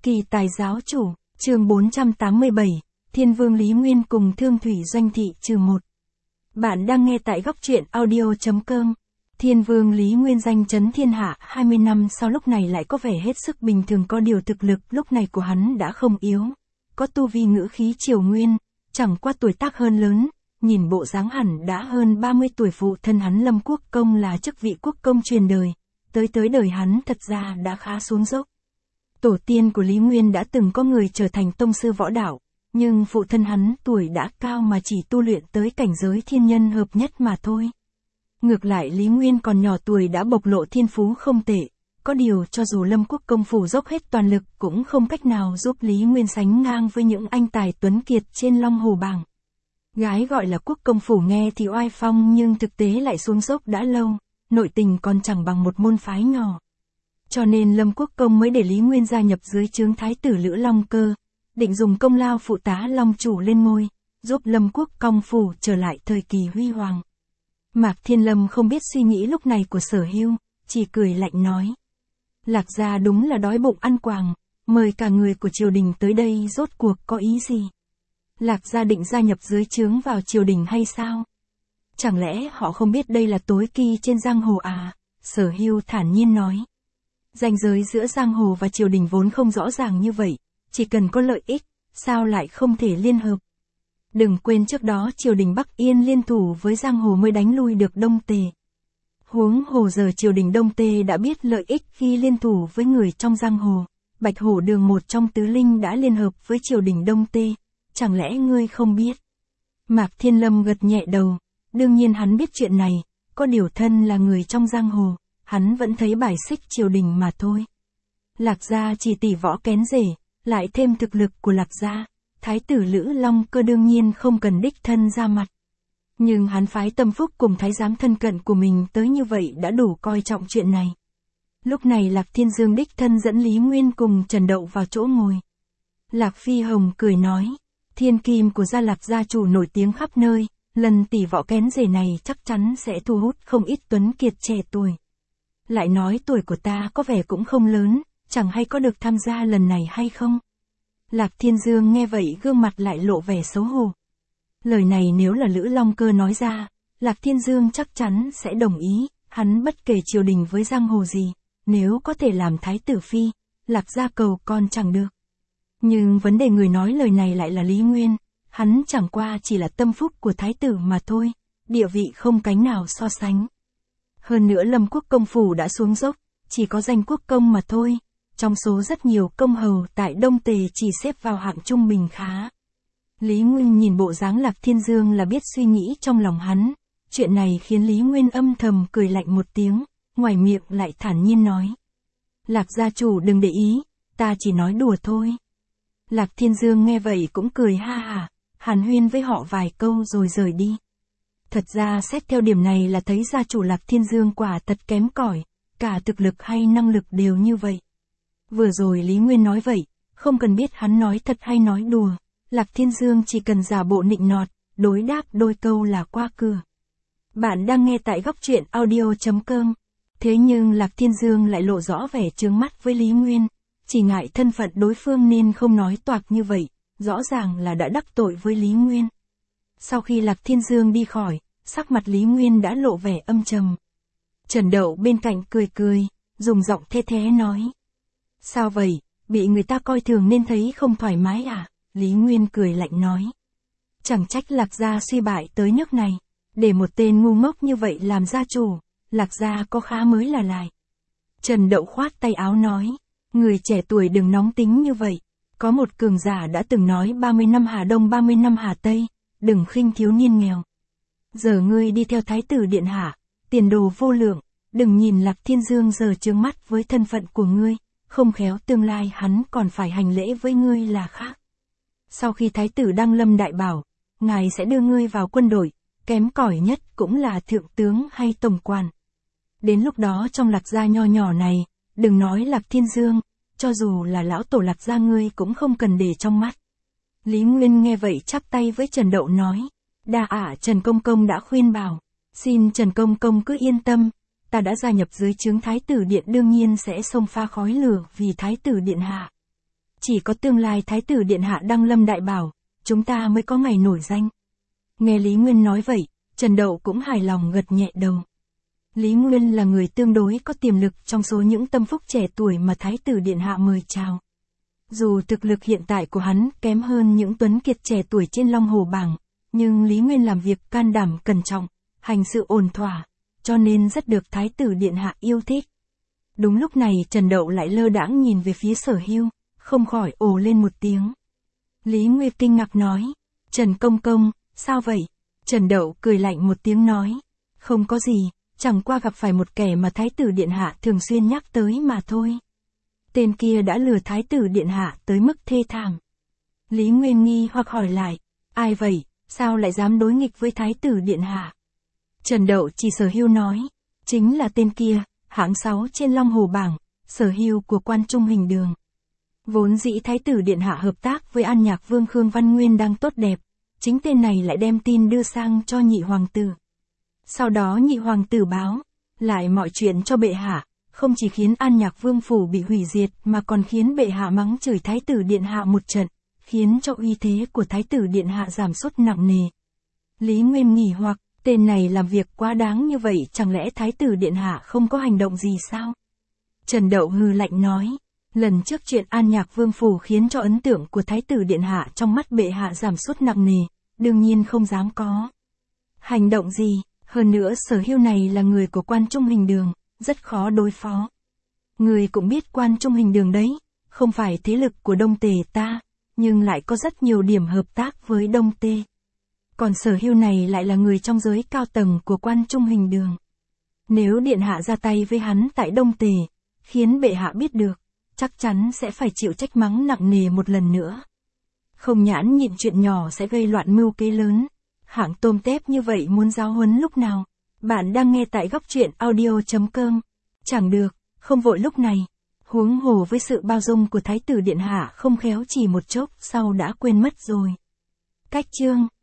Kỳ tài giáo chủ, chương 487, Thiên Vương Lý Nguyên cùng Thương Thủy Doanh Thị -1. Bạn đang nghe tại góc truyện audio.com. Thiên Vương Lý Nguyên danh chấn thiên hạ 20 năm sau lúc này lại có vẻ hết sức bình thường, có điều thực lực lúc này của hắn đã không yếu. Có tu vi ngữ khí triều nguyên, chẳng qua tuổi tác hơn lớn, nhìn bộ dáng hẳn đã hơn 30 tuổi. Phụ thân hắn Lâm Quốc Công là chức vị quốc công truyền đời, tới đời hắn thật ra đã khá xuống dốc. Tổ tiên của Lý Nguyên đã từng có người trở thành tông sư võ đạo, nhưng phụ thân hắn tuổi đã cao mà chỉ tu luyện tới cảnh giới thiên nhân hợp nhất mà thôi. Ngược lại Lý Nguyên còn nhỏ tuổi đã bộc lộ thiên phú không tệ, có điều cho dù Lâm Quốc Công phủ dốc hết toàn lực cũng không cách nào giúp Lý Nguyên sánh ngang với những anh tài tuấn kiệt trên Long Hồ bảng. Gái gọi là Quốc Công phủ nghe thì oai phong nhưng thực tế lại xuống dốc đã lâu, nội tình còn chẳng bằng một môn phái nhỏ. Cho nên Lâm Quốc Công mới để Lý Nguyên gia nhập dưới trướng Thái tử Lữ Long Cơ, định dùng công lao phụ tá Long chủ lên ngôi, giúp Lâm Quốc Công phủ trở lại thời kỳ huy hoàng. Mạc Thiên Lâm không biết suy nghĩ lúc này của Sở Hưu, chỉ cười lạnh nói: Lạc gia đúng là đói bụng ăn quàng, mời cả người của triều đình tới đây rốt cuộc có ý gì? Lạc gia định gia nhập dưới trướng vào triều đình hay sao? Chẳng lẽ họ không biết đây là tối kỳ trên giang hồ à? Sở Hưu thản nhiên nói. Ranh giới giữa giang hồ và triều đình vốn không rõ ràng như vậy, chỉ cần có lợi ích, sao lại không thể liên hợp? Đừng quên trước đó triều đình Bắc Yên liên thủ với giang hồ mới đánh lui được Đông Tề. Huống hồ giờ triều đình Đông Tề đã biết lợi ích khi liên thủ với người trong giang hồ, Bạch Hổ Đường một trong tứ linh đã liên hợp với triều đình Đông Tề, chẳng lẽ ngươi không biết? Mạc Thiên Lâm gật nhẹ đầu, đương nhiên hắn biết chuyện này, có điều thân là người trong giang hồ, hắn vẫn thấy bài xích triều đình mà thôi. Lạc gia chỉ tỷ võ kén rể, lại thêm thực lực của Lạc gia, Thái tử Lữ Long Cơ đương nhiên không cần đích thân ra mặt. Nhưng hắn phái Tâm Phúc cùng thái giám thân cận của mình tới như vậy đã đủ coi trọng chuyện này. Lúc này Lạc Thiên Dương đích thân dẫn Lý Nguyên cùng Trần Đậu vào chỗ ngồi. Lạc Phi Hồng cười nói, thiên kim của gia Lạc gia chủ nổi tiếng khắp nơi, lần tỷ võ kén rể này chắc chắn sẽ thu hút không ít tuấn kiệt trẻ tuổi. Lại nói tuổi của ta có vẻ cũng không lớn, chẳng hay có được tham gia lần này hay không? Lạc Thiên Dương nghe vậy gương mặt lại lộ vẻ xấu hổ. Lời này nếu là Lữ Long Cơ nói ra, Lạc Thiên Dương chắc chắn sẽ đồng ý, hắn bất kể triều đình với giang hồ gì, nếu có thể làm thái tử phi, Lạc gia cầu con chẳng được. Nhưng vấn đề người nói lời này lại là Lý Nguyên, hắn chẳng qua chỉ là tâm phúc của thái tử mà thôi, địa vị không cánh nào so sánh. Hơn nữa Lâm Quốc Công phủ đã xuống dốc, chỉ có danh quốc công mà thôi, trong số rất nhiều công hầu tại Đông Tề chỉ xếp vào hạng trung bình khá. Lý Nguyên nhìn bộ dáng Lạc Thiên Dương là biết suy nghĩ trong lòng hắn, chuyện này khiến Lý Nguyên âm thầm cười lạnh một tiếng, ngoài miệng lại thản nhiên nói. Lạc gia chủ đừng để ý, ta chỉ nói đùa thôi. Lạc Thiên Dương nghe vậy cũng cười ha hả, hàn huyên với họ vài câu rồi rời đi. Thật ra xét theo điểm này là thấy gia chủ Lạc Thiên Dương quả thật kém cỏi, cả thực lực hay năng lực đều như vậy. Vừa rồi Lý Nguyên nói vậy, không cần biết hắn nói thật hay nói đùa, Lạc Thiên Dương chỉ cần giả bộ nịnh nọt, đối đáp đôi câu là qua cửa. Bạn đang nghe tại góc truyện audio.com. Thế nhưng Lạc Thiên Dương lại lộ rõ vẻ chướng mắt với Lý Nguyên, chỉ ngại thân phận đối phương nên không nói toạc như vậy, rõ ràng là đã đắc tội với Lý Nguyên. Sau khi Lạc Thiên Dương đi khỏi, sắc mặt Lý Nguyên đã lộ vẻ âm trầm. Trần Đậu bên cạnh cười cười, dùng giọng the thé nói. Sao vậy, bị người ta coi thường nên thấy không thoải mái à? Lý Nguyên cười lạnh nói. Chẳng trách Lạc gia suy bại tới nước này, để một tên ngu ngốc như vậy làm gia chủ, Lạc gia có khá mới là lại. Trần Đậu khoát tay áo nói, người trẻ tuổi đừng nóng tính như vậy, có một cường giả đã từng nói 30 năm Hà Đông 30 năm Hà Tây, đừng khinh thiếu niên nghèo. Giờ ngươi đi theo Thái tử điện hạ, tiền đồ vô lượng, đừng nhìn Lạc Thiên Dương giờ trướng mắt với thân phận của ngươi, không khéo tương lai hắn còn phải hành lễ với ngươi là khác. Sau khi Thái tử đăng lâm đại bảo, ngài sẽ đưa ngươi vào quân đội, kém cỏi nhất cũng là thượng tướng hay tổng quản. Đến lúc đó trong Lạc gia nho nhỏ này, đừng nói Lạc Thiên Dương, cho dù là lão tổ Lạc gia ngươi cũng không cần để trong mắt. Lý Nguyên nghe vậy chắp tay với Trần Đậu nói, đa ả Trần Công Công đã khuyên bảo, xin Trần Công Công cứ yên tâm, ta đã gia nhập dưới trướng Thái tử điện đương nhiên sẽ xông pha khói lửa vì Thái tử điện hạ. Chỉ có tương lai Thái tử Điện Hạ đăng lâm đại bảo, chúng ta mới có ngày nổi danh. Nghe Lý Nguyên nói vậy, Trần Đậu cũng hài lòng gật nhẹ đầu. Lý Nguyên là người tương đối có tiềm lực trong số những tâm phúc trẻ tuổi mà Thái tử Điện Hạ mời chào. Dù thực lực hiện tại của hắn kém hơn những tuấn kiệt trẻ tuổi trên Long Hồ bảng, nhưng Lý Nguyên làm việc can đảm cẩn trọng, hành sự ổn thỏa, cho nên rất được Thái tử Điện Hạ yêu thích. Đúng lúc này Trần Đậu lại lơ đãng nhìn về phía Sở Hưu, không khỏi ồ lên một tiếng. Lý Nguyên kinh ngạc nói, Trần Công Công, sao vậy? Trần Đậu cười lạnh một tiếng nói, không có gì, chẳng qua gặp phải một kẻ mà Thái tử Điện Hạ thường xuyên nhắc tới mà thôi. Tên kia đã lừa Thái tử Điện Hạ tới mức thê thảm. Lý Nguyên nghi hoặc hỏi lại, ai vậy, sao lại dám đối nghịch với Thái tử Điện Hạ? Trần Đậu chỉ Sở Hưu nói, chính là tên kia, hạng 6 trên Long Hồ bảng, Sở Hưu của Quan Trung Hình Đường. Vốn dĩ Thái tử Điện Hạ hợp tác với An Nhạc Vương Khương Văn Nguyên đang tốt đẹp, chính tên này lại đem tin đưa sang cho nhị hoàng tử. Sau đó nhị hoàng tử báo lại mọi chuyện cho bệ hạ, không chỉ khiến An Nhạc Vương phủ bị hủy diệt mà còn khiến bệ hạ mắng chửi Thái tử Điện Hạ một trận, khiến cho uy thế của Thái tử Điện Hạ giảm sút nặng nề. Lý Nguyên nghỉ hoặc, tên này làm việc quá đáng như vậy, chẳng lẽ Thái tử Điện Hạ không có hành động gì sao? Trần Đậu hừ lạnh nói, lần trước chuyện An Nhạc Vương phủ khiến cho ấn tượng của Thái tử Điện Hạ trong mắt bệ hạ giảm sút nặng nề, đương nhiên không dám có hành động gì, hơn nữa Sở Hưu này là người của Quan Trung Hình Đường, rất khó đối phó. Người cũng biết Quan Trung Hình Đường đấy, không phải thế lực của Đông Tề ta, nhưng lại có rất nhiều điểm hợp tác với Đông Tề. Còn Sở Hưu này lại là người trong giới cao tầng của Quan Trung Hình Đường. Nếu Điện Hạ ra tay với hắn tại Đông Tề, khiến bệ hạ biết được, chắc chắn sẽ phải chịu trách mắng nặng nề một lần nữa. Không nhãn nhịn chuyện nhỏ sẽ gây loạn mưu kế lớn. Hạng tôm tép như vậy muốn giáo huấn lúc nào? Bạn đang nghe tại Góc Truyện Audio.com. Chẳng được, không vội lúc này. Huống hồ với sự bao dung của Thái tử Điện Hạ không khéo chỉ một chốc sau đã quên mất rồi. Cách chương